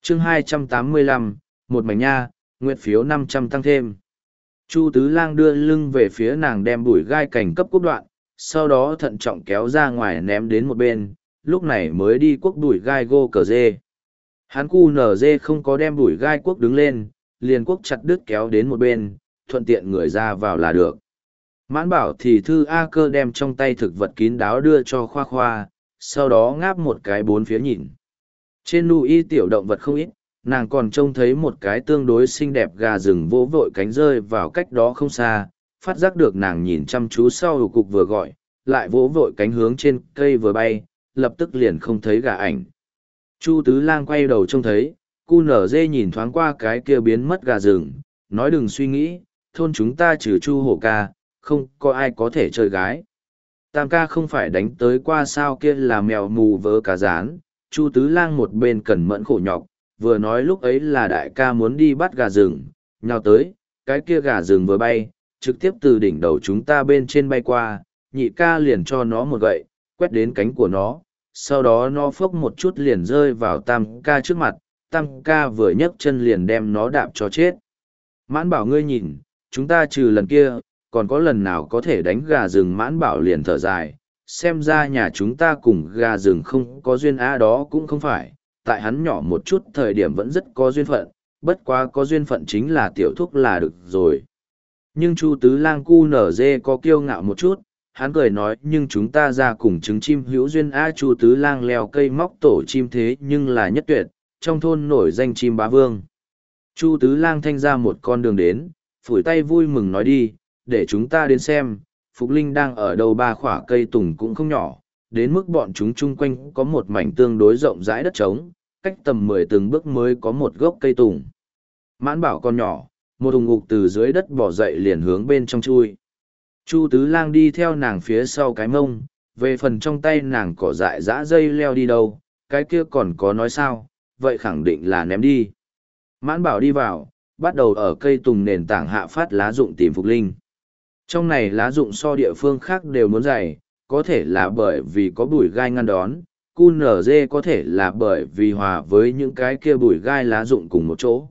chương 285, một mảnh nha, nguyện phiếu 500 tăng thêm. Chu Tứ Lang đưa lưng về phía nàng đem bùi gai cành cấp quốc đoạn, sau đó thận trọng kéo ra ngoài ném đến một bên, lúc này mới đi quốc bùi gai gô cờ dê. Hắn cu nở dê không có đem bùi gai quốc đứng lên, liền quốc chặt đứt kéo đến một bên, thuận tiện người ra vào là được. Mãn bảo thì thư A Cơ đem trong tay thực vật kín đáo đưa cho Khoa Khoa, sau đó ngáp một cái bốn phía nhìn. Trên núi tiểu động vật không ít, nàng còn trông thấy một cái tương đối xinh đẹp gà rừng vỗ vội cánh rơi vào cách đó không xa, phát giác được nàng nhìn chăm chú sau cục vừa gọi, lại vỗ vội cánh hướng trên cây vừa bay, lập tức liền không thấy gà ảnh. Chu Tứ Lang quay đầu trông thấy, cu nở dê nhìn thoáng qua cái kia biến mất gà rừng, nói đừng suy nghĩ, thôn chúng ta trừ Chu hổ ca, không có ai có thể chơi gái. Tam ca không phải đánh tới qua sao kia là mèo mù vớ cá rán, Chu Tứ Lang một bên cẩn mẫn khổ nhọc, vừa nói lúc ấy là đại ca muốn đi bắt gà rừng, nhào tới, cái kia gà rừng vừa bay, trực tiếp từ đỉnh đầu chúng ta bên trên bay qua, nhị ca liền cho nó một gậy, quét đến cánh của nó, sau đó nó phốc một chút liền rơi vào tam ca trước mặt, tam ca vừa nhấc chân liền đem nó đạp cho chết. Mãn bảo ngươi nhìn, chúng ta trừ lần kia, còn có lần nào có thể đánh gà rừng. Mãn bảo liền thở dài, xem ra nhà chúng ta cùng gà rừng không có duyên đó cũng không phải, tại hắn nhỏ một chút thời điểm vẫn rất có duyên phận, bất quá có duyên phận chính là tiểu thúc là được rồi. Nhưng Chu Tứ Lang cu nở dê có kiêu ngạo một chút, hắn cười nói nhưng chúng ta ra cùng trứng chim hữu duyên Chu Tứ Lang leo cây móc tổ chim thế nhưng là nhất tuyệt, trong thôn nổi danh chim bá vương. Chu Tứ Lang thanh ra một con đường đến, phủi tay vui mừng nói đi, để chúng ta đến xem, Phục Linh đang ở đầu ba khỏa cây tùng cũng không nhỏ, đến mức bọn chúng chung quanh có một mảnh tương đối rộng rãi đất trống, cách tầm 10 từng bước mới có một gốc cây tùng. Mãn bảo con nhỏ, một hùng ngục từ dưới đất bỏ dậy liền hướng bên trong chui. Chu Tứ Lang đi theo nàng phía sau cái mông, về phần trong tay nàng cỏ dại dã dây leo đi đâu, cái kia còn có nói sao, vậy khẳng định là ném đi. Mãn bảo đi vào, bắt đầu ở cây tùng nền tảng hạ phát lá rụng tìm Phục Linh. Trong này lá rụng so địa phương khác đều muốn dày, có thể là bởi vì có bụi gai ngăn đón, cu nở dê có thể là bởi vì hòa với những cái kia bụi gai lá rụng cùng một chỗ.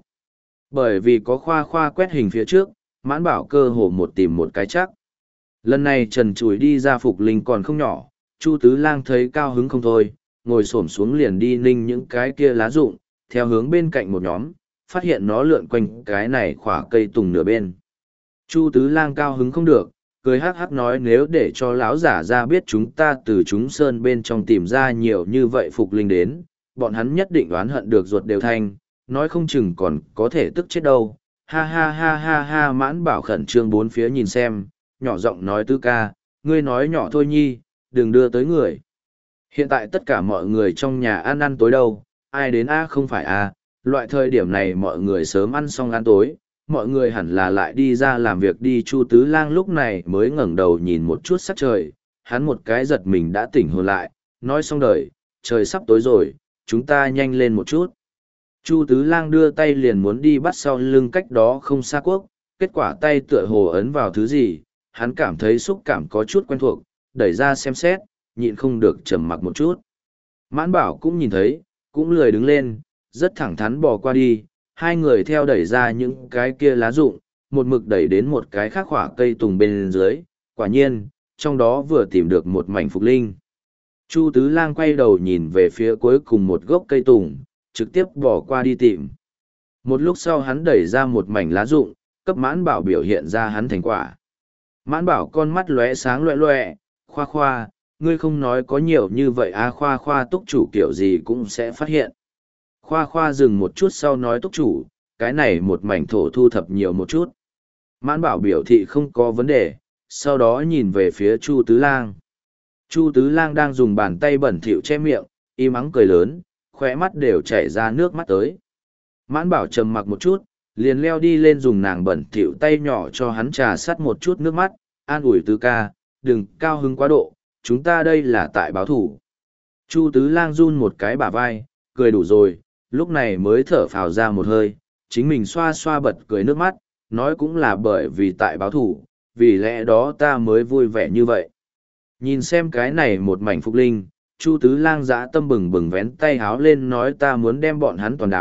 Bởi vì có Khoa Khoa quét hình phía trước, Mãn bảo cơ hồ một tìm một cái chắc. Lần này trần trụi đi ra Phục Linh còn không nhỏ, Chu Tứ Lang thấy cao hứng không thôi, ngồi xổm xuống liền đi ninh những cái kia lá rụng, theo hướng bên cạnh một nhóm, phát hiện nó lượn quanh cái này khỏa cây tùng nửa bên. Chu Tứ Lang cao hứng không được, cười hắc hắc nói nếu để cho lão giả ra biết chúng ta từ chúng sơn bên trong tìm ra nhiều như vậy Phục Linh đến, bọn hắn nhất định oán hận được ruột đều thanh, nói không chừng còn có thể tức chết đâu. Ha ha ha ha ha. Mãn bảo khẩn trương bốn phía nhìn xem, nhỏ giọng nói Tư ca, ngươi nói nhỏ thôi nhi, đừng đưa tới người. Hiện tại tất cả mọi người trong nhà ăn ăn tối đâu, ai đến không phải loại thời điểm này mọi người sớm ăn xong ăn tối, mọi người hẳn là lại đi ra làm việc đi. Chu Tứ Lang lúc này mới ngẩng đầu nhìn một chút sắc trời, hắn một cái giật mình đã tỉnh hồn lại, nói xong đời, trời sắp tối rồi, chúng ta nhanh lên một chút. Chu Tứ Lang đưa tay liền muốn đi bắt sau lưng cách đó không xa quốc, kết quả tay tựa hồ ấn vào thứ gì, hắn cảm thấy xúc cảm có chút quen thuộc, đẩy ra xem xét, nhịn không được trầm mặc một chút. Mãn bảo cũng nhìn thấy, cũng lười đứng lên, rất thẳng thắn bò qua đi, hai người theo đẩy ra những cái kia lá rụng, một mực đẩy đến một cái khác khỏa cây tùng bên dưới, quả nhiên, trong đó vừa tìm được một mảnh Phục Linh. Chu Tứ Lang quay đầu nhìn về phía cuối cùng một gốc cây tùng, trực tiếp bỏ qua đi tìm. Một lúc sau hắn đẩy ra một mảnh lá rụng, cấp Mãn bảo biểu hiện ra hắn thành quả. Mãn bảo con mắt lóe sáng loẹ loẹ, Khoa Khoa, ngươi không nói có nhiều như vậy Khoa Khoa túc chủ kiểu gì cũng sẽ phát hiện. Khoa Khoa dừng một chút sau nói túc chủ, cái này một mảnh thổ thu thập nhiều một chút. Mãn bảo biểu thị không có vấn đề, sau đó nhìn về phía Chu Tứ Lang. Chu Tứ Lang đang dùng bàn tay bẩn thỉu che miệng, im ắng cười lớn, khóe mắt đều chảy ra nước mắt tới. Mãn bảo trầm mặc một chút, liền leo đi lên dùng nàng bẩn thỉu tay nhỏ cho hắn trà sát một chút nước mắt, an ủi Tứ ca, đừng cao hứng quá độ, chúng ta đây là tại báo thủ. Chu Tứ Lang run một cái bả vai, cười đủ rồi, lúc này mới thở phào ra một hơi, chính mình xoa xoa bật cười nước mắt, nói cũng là bởi vì tại báo thủ, vì lẽ đó ta mới vui vẻ như vậy. Nhìn xem cái này một mảnh Phục Linh, Chu Tứ Lang dã tâm bừng bừng vén tay háo lên nói ta muốn đem bọn hắn toàn đảo,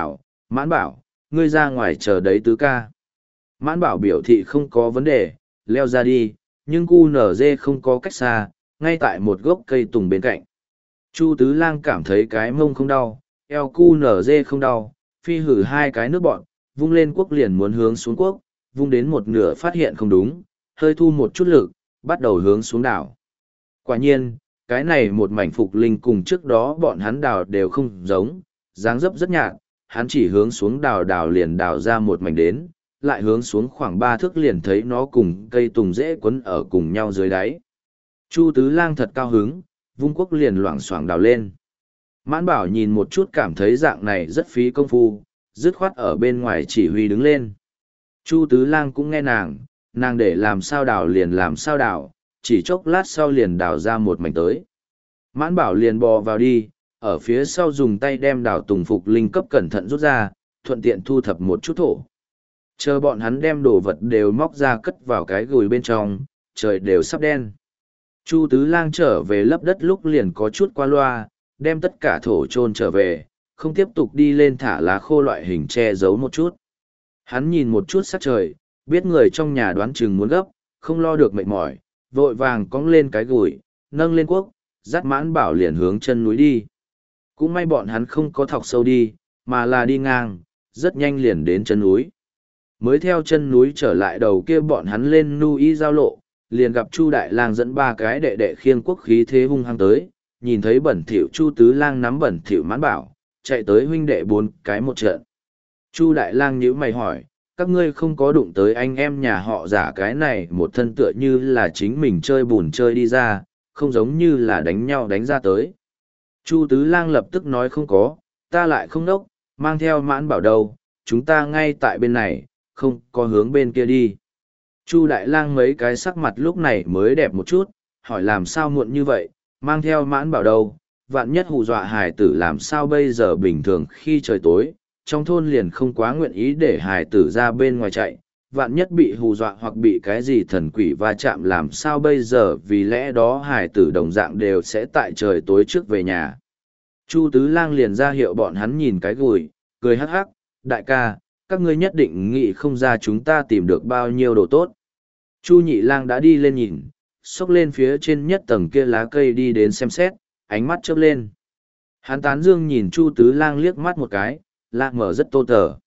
Mãn bảo, ngươi ra ngoài chờ đấy tứ ca. Mãn bảo biểu thị không có vấn đề, leo ra đi, nhưng cu nở dê không có cách xa, ngay tại một gốc cây tùng bên cạnh. Chu Tứ Lang cảm thấy cái mông không đau, eo cu nở dê không đau, phi hử hai cái nước bọn, vung lên cuốc liền muốn hướng xuống cuốc, vung đến một nửa phát hiện không đúng, hơi thu một chút lực, bắt đầu hướng xuống đảo. Quả nhiên, cái này một mảnh phục linh cùng trước đó bọn hắn đào đều không giống, dáng dấp rất nhạt, hắn chỉ hướng xuống đào liền đào ra một mảnh đến, lại hướng xuống khoảng 3 thước liền thấy nó cùng cây tùng rễ quấn ở cùng nhau dưới đáy. Chu Tứ Lang thật cao hứng, vung quốc liền loảng xoảng đào lên. Mãn Bảo nhìn một chút cảm thấy dạng này rất phí công phu, dứt khoát ở bên ngoài chỉ huy đứng lên. Chu Tứ Lang cũng nghe nàng để làm sao đào liền làm sao đào, chỉ chốc lát sau liền đào ra một mảnh tới. Mãn Bảo liền bò vào đi, ở phía sau dùng tay đem đào tùng phục linh cấp cẩn thận rút ra, thuận tiện thu thập một chút thổ. Chờ bọn hắn đem đồ vật đều móc ra cất vào cái gùi bên trong, trời đều sắp đen. Chu Tứ Lang trở về lấp đất lúc liền có chút qua loa, đem tất cả thổ chôn trở về, không tiếp tục đi lên thả lá khô loại hình che giấu một chút. Hắn nhìn một chút sắc trời, biết người trong nhà đoán chừng muốn gấp, không lo được mệt mỏi, vội vàng cong lên cái gùi, nâng lên cuốc, dắt Mãn Bảo liền hướng chân núi đi. Cũng may bọn hắn không có thọc sâu đi, mà là đi ngang, rất nhanh liền đến chân núi. Mới theo chân núi trở lại đầu kia bọn hắn lên nu y giao lộ, liền gặp Chu Đại Lang dẫn 3 cái đệ đệ khiêng quốc khí thế hung hăng tới, nhìn thấy bẩn thỉu Chu Tứ Lang nắm bẩn thỉu Mãn Bảo, chạy tới huynh đệ 4 cái một trận. Chu Đại Lang nhíu mày hỏi, các ngươi không có đụng tới anh em nhà họ Giả cái này một thân tựa như là chính mình chơi bùn chơi đi ra, không giống như là đánh nhau đánh ra tới. Chu Tứ Lang lập tức nói không có, ta lại không đốc, mang theo Mãn Bảo đâu, chúng ta ngay tại bên này, không có hướng bên kia đi. Chu Đại Lang mấy cái sắc mặt lúc này mới đẹp một chút, hỏi làm sao muộn như vậy, mang theo Mãn Bảo đâu, vạn nhất hù dọa hài tử làm sao bây giờ bình thường khi trời tối, trong thôn liền không quá nguyện ý để hài tử ra bên ngoài chạy, vạn nhất bị hù dọa hoặc bị cái gì thần quỷ va chạm làm sao bây giờ vì lẽ đó hài tử đồng dạng đều sẽ tại trời tối trước về nhà. Chu Tứ Lang liền ra hiệu bọn hắn nhìn cái gùi, cười hắc hắc, đại ca, các ngươi nhất định nghĩ không ra chúng ta tìm được bao nhiêu đồ tốt. Chu Nhị Lang đã đi lên nhìn, xốc lên phía trên nhất tầng kia lá cây đi đến xem xét, ánh mắt chớp lên. Hắn tán dương nhìn Chu Tứ Lang liếc mắt một cái, lạc mở rất tô tờ.